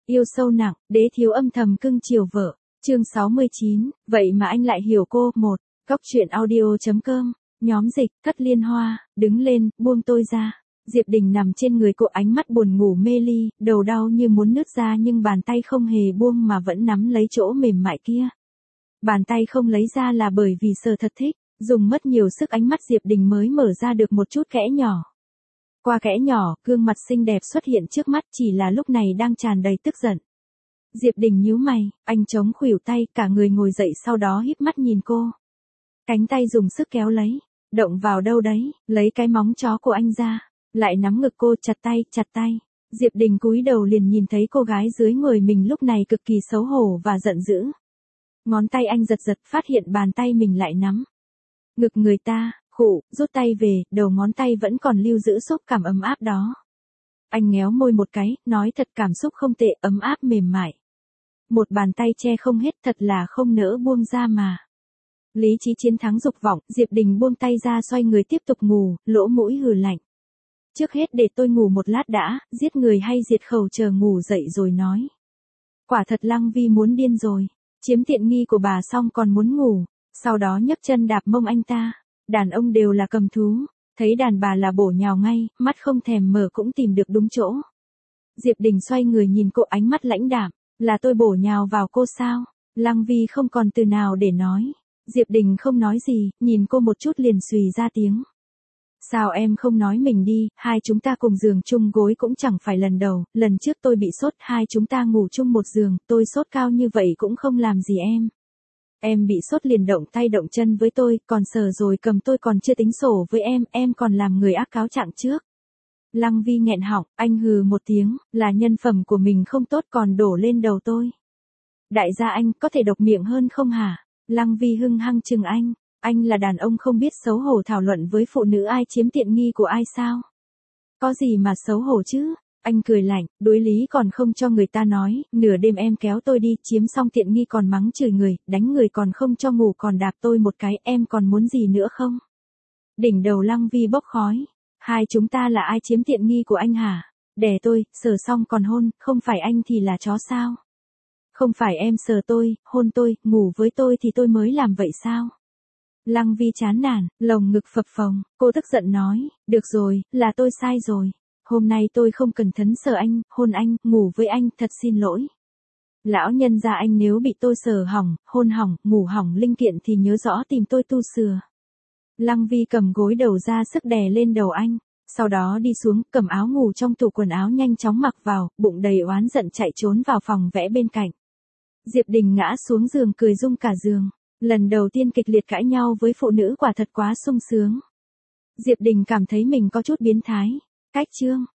Yêu sâu nặng, Đế Thiếu âm thầm cưng chiều vợ. Chương 69, vậy mà anh lại hiểu cô. 1. Góc truyện audio.com. Nhóm dịch, Cất Liên Hoa, đứng lên, buông tôi ra. Diệp Đình nằm trên người cô, ánh mắt buồn ngủ mê ly, đầu đau như muốn nứt ra nhưng bàn tay không hề buông mà vẫn nắm lấy chỗ mềm mại kia. Bàn tay không lấy ra là bởi vì sờ thật thích, dùng mất nhiều sức, ánh mắt Diệp Đình mới mở ra được một chút kẽ nhỏ. Qua kẽ nhỏ, gương mặt xinh đẹp xuất hiện trước mắt, chỉ là lúc này đang tràn đầy tức giận. Diệp Đình nhíu mày, anh chống khuỷu tay, cả người ngồi dậy, sau đó híp mắt nhìn cô. Cánh tay dùng sức kéo lấy, động vào đâu đấy, lấy cái móng chó của anh ra, lại nắm ngực cô, chặt tay. Diệp Đình cúi đầu liền nhìn thấy cô gái dưới người mình lúc này cực kỳ xấu hổ và giận dữ. Ngón tay anh giật, phát hiện bàn tay mình lại nắm ngực người ta, khụ, rút tay về, đầu ngón tay vẫn còn lưu giữ xúc cảm ấm áp đó. Anh nhéo môi một cái, nói thật, cảm xúc không tệ, ấm áp mềm mại. Một bàn tay che không hết, thật là không nỡ buông ra mà. Lý trí chiến thắng dục vọng, Diệp Đình buông tay ra, xoay người tiếp tục ngủ, lỗ mũi hừ lạnh. Trước hết để tôi ngủ một lát đã, giết người hay diệt khẩu, chờ ngủ dậy rồi nói. Quả thật Lăng Vi muốn điên rồi, chiếm tiện nghi của bà xong còn muốn ngủ, sau đó nhấc chân đạp mông anh ta. Đàn ông đều là cầm thú, thấy đàn bà là bổ nhào ngay, mắt không thèm mở cũng tìm được đúng chỗ. Diệp Đình xoay người nhìn cô, ánh mắt lãnh đạm, là tôi bổ nhào vào cô sao? Lăng Vi không còn từ nào để nói. Diệp Đình không nói gì, nhìn cô một chút liền xùy ra tiếng. Sao em không nói mình đi, hai chúng ta cùng giường chung gối cũng chẳng phải lần đầu, lần trước tôi bị sốt, hai chúng ta ngủ chung một giường, tôi sốt cao như vậy cũng không làm gì em. Em bị sốt liền động tay động chân với tôi, còn sờ rồi cầm tôi còn chưa tính sổ với em còn làm người ác cáo trạng trước. Lăng Vi nghẹn họng, anh hừ một tiếng, là nhân phẩm của mình không tốt còn đổ lên đầu tôi. Đại gia anh có thể độc miệng hơn không hả? Lăng Vi hưng hăng chừng anh là đàn ông không biết xấu hổ thảo luận với phụ nữ ai chiếm tiện nghi của ai sao? Có gì mà xấu hổ chứ? Anh cười lạnh, đối lý còn không cho người ta nói, nửa đêm em kéo tôi đi, chiếm xong tiện nghi còn mắng chửi người, đánh người còn không cho ngủ còn đạp tôi một cái, em còn muốn gì nữa không? Đỉnh đầu Lăng Vi bốc khói, hai chúng ta là ai chiếm tiện nghi của anh hả? Đè tôi, sờ xong còn hôn, không phải anh thì là chó sao? Không phải em sờ tôi, hôn tôi, ngủ với tôi thì tôi mới làm vậy sao? Lăng Vi chán nản, lồng ngực phập phồng, cô tức giận nói, được rồi, là tôi sai rồi. Hôm nay tôi không cần thấn sờ anh, hôn anh, ngủ với anh, thật xin lỗi. Lão nhân gia anh nếu bị tôi sờ hỏng, hôn hỏng, ngủ hỏng linh kiện thì nhớ rõ tìm tôi tu sửa. Lăng Vi cầm gối đầu ra sức đè lên đầu anh, sau đó đi xuống, cầm áo ngủ trong tủ quần áo nhanh chóng mặc vào, bụng đầy oán giận chạy trốn vào phòng vẽ bên cạnh. Diệp Đình ngã xuống giường cười rung cả giường. Lần đầu tiên kịch liệt cãi nhau với phụ nữ quả thật quá sung sướng. Diệp Đình cảm thấy mình có chút biến thái. Cách chương.